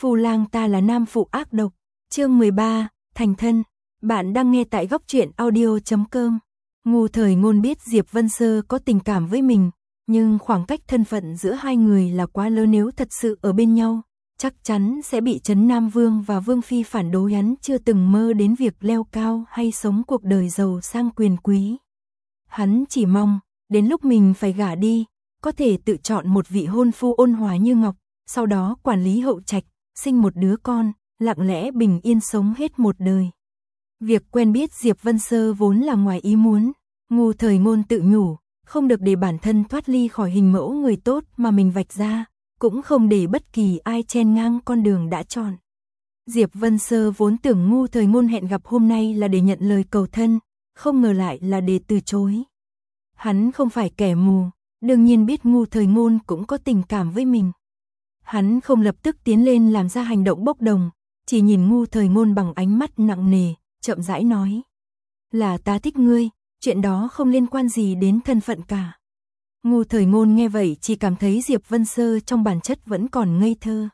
Phu Lang ta là nam phụ ác độc. Chương 13, thành thân. Bạn đang nghe tại góc truyện audio.com. Ngu Thời Ngôn biết Diệp Vân Sơ có tình cảm với mình, nhưng khoảng cách thân phận giữa hai người là quá lớn, nếu thật sự ở bên nhau, chắc chắn sẽ bị Trấn Nam Vương và Vương Phi phản đối. Hắn chưa từng mơ đến việc leo cao hay sống cuộc đời giàu sang quyền quý. Hắn chỉ mong, đến lúc mình phải gả đi, có thể tự chọn một vị hôn phu ôn hòa như ngọc, sau đó quản lý hậu trạch, sinh một đứa con, lặng lẽ bình yên sống hết một đời. Việc quen biết Diệp Vân Sơ vốn là ngoài ý muốn, Ngu Thời Ngôn tự nhủ, không được để bản thân thoát ly khỏi hình mẫu người tốt mà mình vạch ra, cũng không để bất kỳ ai chen ngang con đường đã chọn. Diệp Vân Sơ vốn tưởng Ngu Thời Ngôn hẹn gặp hôm nay là để nhận lời cầu thân, không ngờ lại là để từ chối. Hắn không phải kẻ mù, đương nhiên biết Ngu Thời Ngôn cũng có tình cảm với mình. Hắn không lập tức tiến lên làm ra hành động bốc đồng, chỉ nhìn Ngu Thời Ngôn bằng ánh mắt nặng nề, chậm rãi nói. Là ta thích ngươi, chuyện đó không liên quan gì đến thân phận cả. Ngu Thời Ngôn nghe vậy chỉ cảm thấy Diệp Vân Sơ trong bản chất vẫn còn ngây thơ.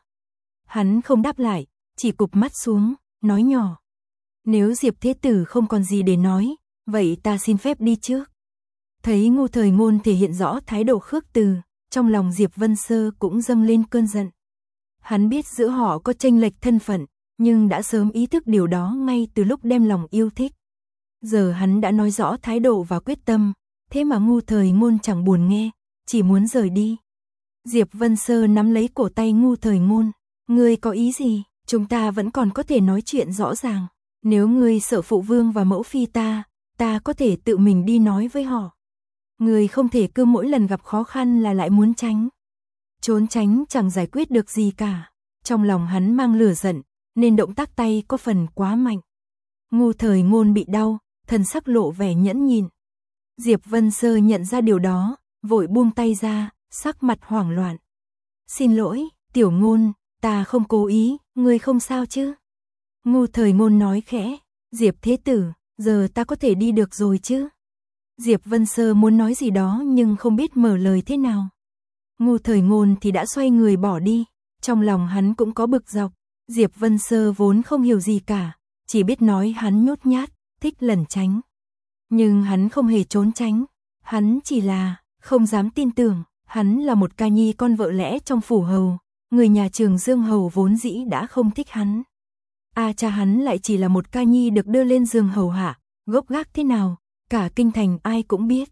Hắn không đáp lại, chỉ cụp mắt xuống, nói nhỏ. Nếu Diệp Thế Tử không còn gì để nói, vậy ta xin phép đi trước. Thấy Ngu Thời Ngôn thể hiện rõ thái độ khước từ, trong lòng Diệp Vân Sơ cũng dâng lên cơn giận. Hắn biết giữa họ có chênh lệch thân phận, nhưng đã sớm ý thức điều đó ngay từ lúc đem lòng yêu thích. Giờ hắn đã nói rõ thái độ và quyết tâm, thế mà Ngu Thời Ngôn chẳng buồn nghe, chỉ muốn rời đi. Diệp Vân Sơ nắm lấy cổ tay Ngu Thời Ngôn. Ngươi có ý gì? Chúng ta vẫn còn có thể nói chuyện rõ ràng. Nếu ngươi sợ phụ vương và mẫu phi ta có thể tự mình đi nói với họ. Ngươi không thể cứ mỗi lần gặp khó khăn là lại muốn tránh. Trốn tránh chẳng giải quyết được gì cả. Trong lòng hắn mang lửa giận, nên động tác tay có phần quá mạnh. Ngu Thời Ngôn bị đau, thần sắc lộ vẻ nhẫn nhịn. Diệp Vân Sơ nhận ra điều đó, vội buông tay ra, sắc mặt hoảng loạn. Xin lỗi, Tiểu Ngôn, ta không cố ý, ngươi không sao chứ? Ngu Thời Ngôn nói khẽ. Diệp Thế Tử, giờ ta có thể đi được rồi chứ? Diệp Vân Sơ muốn nói gì đó nhưng không biết mở lời thế nào. Ngu Thời Ngôn thì đã xoay người bỏ đi, trong lòng hắn cũng có bực dọc. Diệp Vân Sơ vốn không hiểu gì cả, chỉ biết nói hắn nhút nhát, thích lẩn tránh. Nhưng hắn không hề trốn tránh, hắn chỉ là không dám tin tưởng, hắn là một ca nhi con vợ lẽ trong phủ hầu, người nhà Trường Dương hầu vốn dĩ đã không thích hắn. Cha hắn lại chỉ là một ca nhi được đưa lên giường hầu hạ, gốc gác thế nào, cả kinh thành ai cũng biết.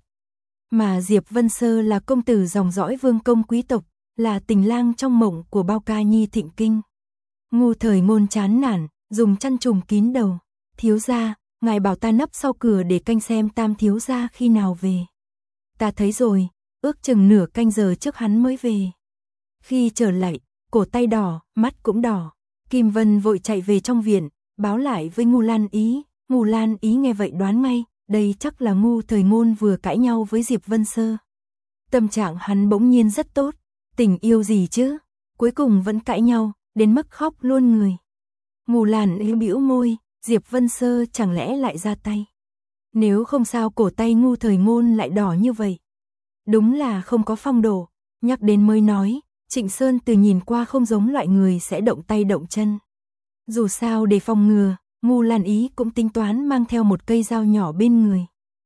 Mà Diệp Vân Sơ là công tử dòng dõi vương công quý tộc, là tình lang trong mộng của bao ca nhi thịnh kinh. Ngu Thời Ngôn chán nản, dùng chăn trùm kín đầu. Thiếu gia, ngài bảo ta nấp sau cửa để canh xem Tam thiếu gia khi nào về. Ta thấy rồi, ước chừng nửa canh giờ trước hắn mới về. Khi trở lại, cổ tay đỏ, mắt cũng đỏ. Kim Vân vội chạy về trong viện, báo lại với Ngu Lan Ý. Ngu Lan Ý nghe vậy đoán ngay, đây chắc là Ngu Thời Ngôn vừa cãi nhau với Diệp Vân Sơ. Tâm trạng hắn bỗng nhiên rất tốt, tình yêu gì chứ, cuối cùng vẫn cãi nhau, đến mức khóc luôn người. Ngu Lan Ý bĩu môi, Diệp Vân Sơ chẳng lẽ lại ra tay. Nếu không sao cổ tay Ngu Thời Ngôn lại đỏ như vậy. Đúng là không có phong độ, nhắc đến mới nói, Trịnh Sơn từ nhìn qua không giống loại người sẽ động tay động chân. Dù sao để phòng ngừa, Ngu Lan Ý cũng tính toán mang theo một cây dao nhỏ bên người.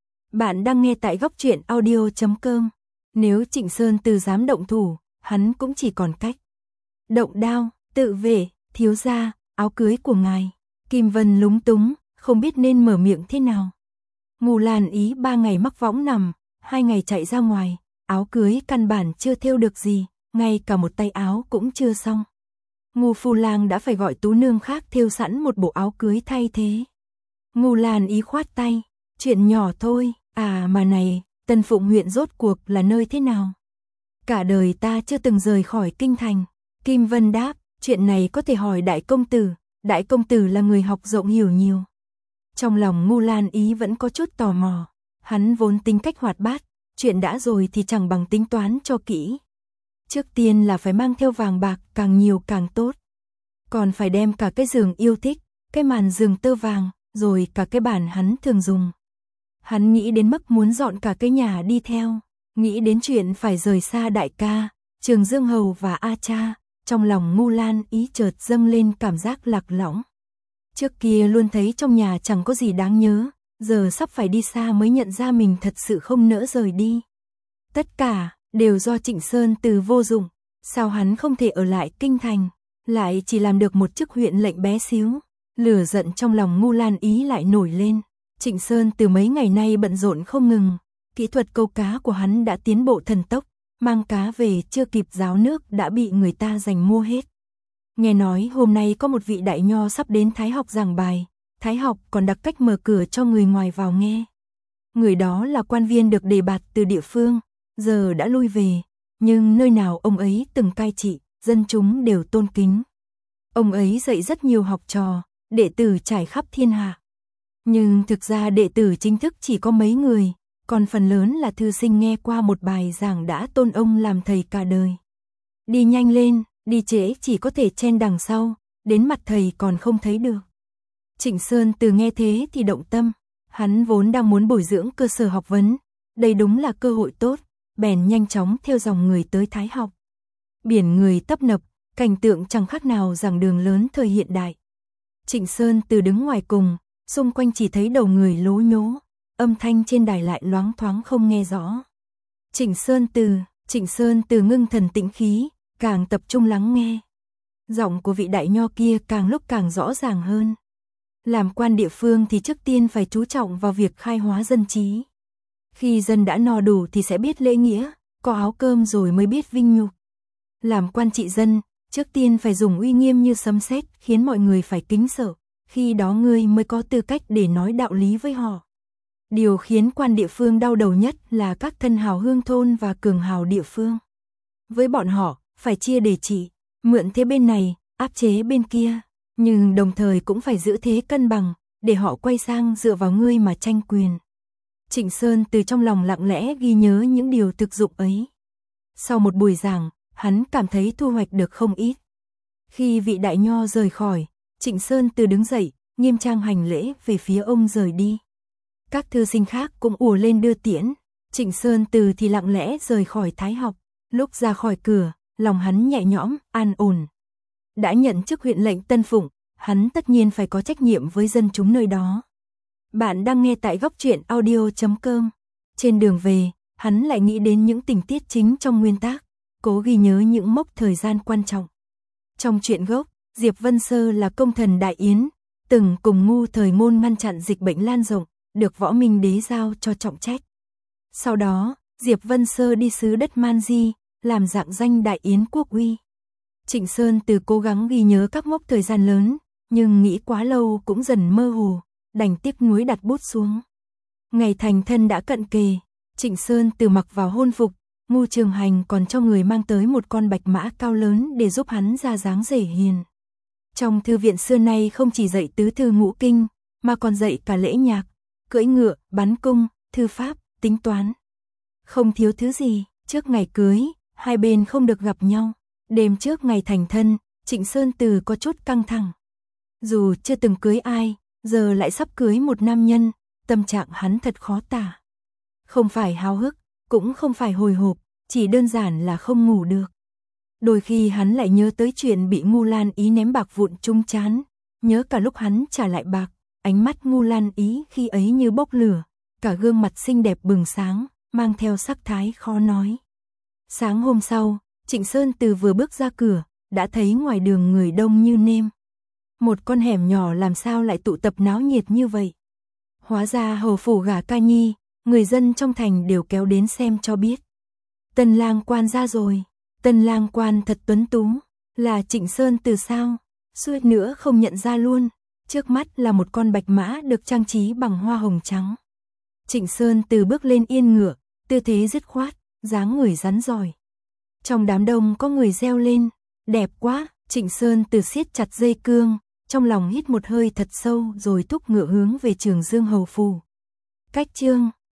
Bạn đang nghe tại góc truyện audio.com. Nếu Trịnh Sơn từ dám động thủ, hắn cũng chỉ còn cách động đao, tự vệ. Thiếu gia, áo cưới của ngài. Kim Vân lúng túng, không biết nên mở miệng thế nào. Ngu Lan Ý 3 ngày mắc võng nằm, 2 ngày chạy ra ngoài, áo cưới căn bản chưa thêu được gì, ngay cả một tay áo cũng chưa xong. Ngu Phu Lang đã phải gọi tú nương khác thêu sẵn một bộ áo cưới thay thế. Ngu Lan Ý khoát tay, chuyện nhỏ thôi, mà này, Tân Phụng huyện rốt cuộc là nơi thế nào? Cả đời ta chưa từng rời khỏi kinh thành. Kim Vân đáp, chuyện này có thể hỏi đại công tử là người học rộng hiểu nhiều. Trong lòng Ngu Lan Ý vẫn có chút tò mò, hắn vốn tính cách hoạt bát, chuyện đã rồi thì chẳng bằng tính toán cho kỹ. Trước tiên là phải mang theo vàng bạc càng nhiều càng tốt. Còn phải đem cả cái giường yêu thích, cái màn giường tơ vàng, rồi cả cái bàn hắn thường dùng. Hắn nghĩ đến mức muốn dọn cả cái nhà đi theo, nghĩ đến chuyện phải rời xa đại ca, Trường Dương hầu và A cha, trong lòng Ngu Lan Ý chợt dâng lên cảm giác lạc lõng. Trước kia luôn thấy trong nhà chẳng có gì đáng nhớ, giờ sắp phải đi xa mới nhận ra mình thật sự không nỡ rời đi. Tất cả đều do Trịnh Sơn Từ vô dụng, sao hắn không thể ở lại kinh thành, lại chỉ làm được một chức huyện lệnh bé xíu. Lửa giận trong lòng Ngu Lan Ý lại nổi lên. Trịnh Sơn Từ mấy ngày nay bận rộn không ngừng, kỹ thuật câu cá của hắn đã tiến bộ thần tốc, mang cá về chưa kịp ráo nước đã bị người ta giành mua hết. Nghe nói hôm nay có một vị đại nho sắp đến Thái học giảng bài, Thái học còn đặc cách mở cửa cho người ngoài vào nghe. Người đó là quan viên được đề bạt từ địa phương, giờ đã lui về, nhưng nơi nào ông ấy từng cai trị, dân chúng đều tôn kính. Ông ấy dạy rất nhiều học trò, đệ tử trải khắp thiên hạ. Nhưng thực ra đệ tử chính thức chỉ có mấy người, còn phần lớn là thư sinh nghe qua một bài giảng đã tôn ông làm thầy cả đời. Đi nhanh lên, đi trễ chỉ có thể chen đằng sau, đến mặt thầy còn không thấy được. Trịnh Sơn Từ nghe thế thì động tâm, hắn vốn đang muốn bồi dưỡng cơ sở học vấn, đây đúng là cơ hội tốt, bèn nhanh chóng theo dòng người tới Thái học. Biển người tấp nập, cảnh tượng chẳng khác nào giảng đường lớn thời hiện đại. Trịnh Sơn Từ đứng ngoài cùng, xung quanh chỉ thấy đầu người lố nhố, âm thanh trên đài lại loáng thoáng không nghe rõ. Trịnh Sơn Từ ngưng thần tĩnh khí, càng tập trung lắng nghe. Giọng của vị đại nho kia càng lúc càng rõ ràng hơn. Làm quan địa phương thì trước tiên phải chú trọng vào việc khai hóa dân trí. Khi dân đã no đủ thì sẽ biết lễ nghĩa, có áo cơm rồi mới biết vinh nhục. Làm quan trị dân, trước tiên phải dùng uy nghiêm như sấm sét, khiến mọi người phải kính sợ, khi đó ngươi mới có tư cách để nói đạo lý với họ. Điều khiến quan địa phương đau đầu nhất là các thân hào hương thôn và cường hào địa phương. Với bọn họ, phải chia để trị, mượn thế bên này, áp chế bên kia, nhưng đồng thời cũng phải giữ thế cân bằng, để họ quay sang dựa vào ngươi mà tranh quyền. Trịnh Sơn Từ trong lòng lặng lẽ ghi nhớ những điều thực dụng ấy. Sau một buổi giảng, hắn cảm thấy thu hoạch được không ít. Khi vị đại nho rời khỏi, Trịnh Sơn Từ đứng dậy, nghiêm trang hành lễ về phía ông rời đi. Các thư sinh khác cũng ùa lên đưa tiễn, Trịnh Sơn Từ thì lặng lẽ rời khỏi Thái học. Lúc ra khỏi cửa, lòng hắn nhẹ nhõm, an ổn. Đã nhận chức huyện lệnh Tân Phụng, hắn tất nhiên phải có trách nhiệm với dân chúng nơi đó. Bạn đang nghe tại Góc Truyện Audio.com. Trên đường về, hắn lại nghĩ đến những tình tiết chính trong nguyên tác, cố ghi nhớ những mốc thời gian quan trọng. Trong truyện gốc, Diệp Vân Sơ là công thần Đại Yến, từng cùng Ngu Thời Ngôn ngăn chặn dịch bệnh lan rộng, được Võ Minh Đế giao cho trọng trách. Sau đó, Diệp Vân Sơ đi xứ đất Man Di, làm rạng danh Đại Yến quốc uy. Trịnh Sơn Từ cố gắng ghi nhớ các mốc thời gian lớn, nhưng nghĩ quá lâu cũng dần mơ hồ, đành tiếc nuối đặt bút xuống. Ngày thành thân đã cận kề, Trịnh Sơn Từ mặc vào hôn phục, Ngu Trường Hành còn cho người mang tới một con bạch mã cao lớn để giúp hắn ra dáng dễ hiền. Trong thư viện xưa nay không chỉ dạy tứ thư ngũ kinh, mà còn dạy cả lễ nhạc, cưỡi ngựa, bắn cung, thư pháp, tính toán. Không thiếu thứ gì, trước ngày cưới, hai bên không được gặp nhau. Đêm trước ngày thành thân, Trịnh Sơn Từ có chút căng thẳng. Dù chưa từng cưới ai, giờ lại sắp cưới một nam nhân, tâm trạng hắn thật khó tả. Không phải háo hức, cũng không phải hồi hộp, chỉ đơn giản là không ngủ được. Đôi khi hắn lại nhớ tới chuyện bị Ngu Lan Ý ném bạc vụn trúng trán, nhớ cả lúc hắn trả lại bạc, ánh mắt Ngu Lan Ý khi ấy như bốc lửa, cả gương mặt xinh đẹp bừng sáng, mang theo sắc thái khó nói. Sáng hôm sau, Trịnh Sơn Từ vừa bước ra cửa, đã thấy ngoài đường người đông như nêm. Một con hẻm nhỏ làm sao lại tụ tập náo nhiệt như vậy? Hóa ra hầu phủ gả ca nhi, người dân trong thành đều kéo đến xem cho biết. Tân lang quan ra rồi, tân lang quan thật tuấn tú, là Trịnh Sơn Từ sao? Suýt nữa không nhận ra luôn, trước mắt là một con bạch mã được trang trí bằng hoa hồng trắng. Trịnh Sơn Từ bước lên yên ngựa, tư thế dứt khoát, dáng người rắn giỏi. Trong đám đông có người reo lên, đẹp quá. Trịnh Sơn Từ siết chặt dây cương, trong lòng hít một hơi thật sâu rồi thúc ngựa hướng về Trường Dương hầu phủ. Cách chương